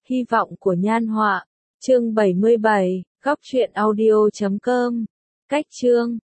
Hy vọng của Nhan Họa. Chương 77, góc truyện audio.com. Cách chương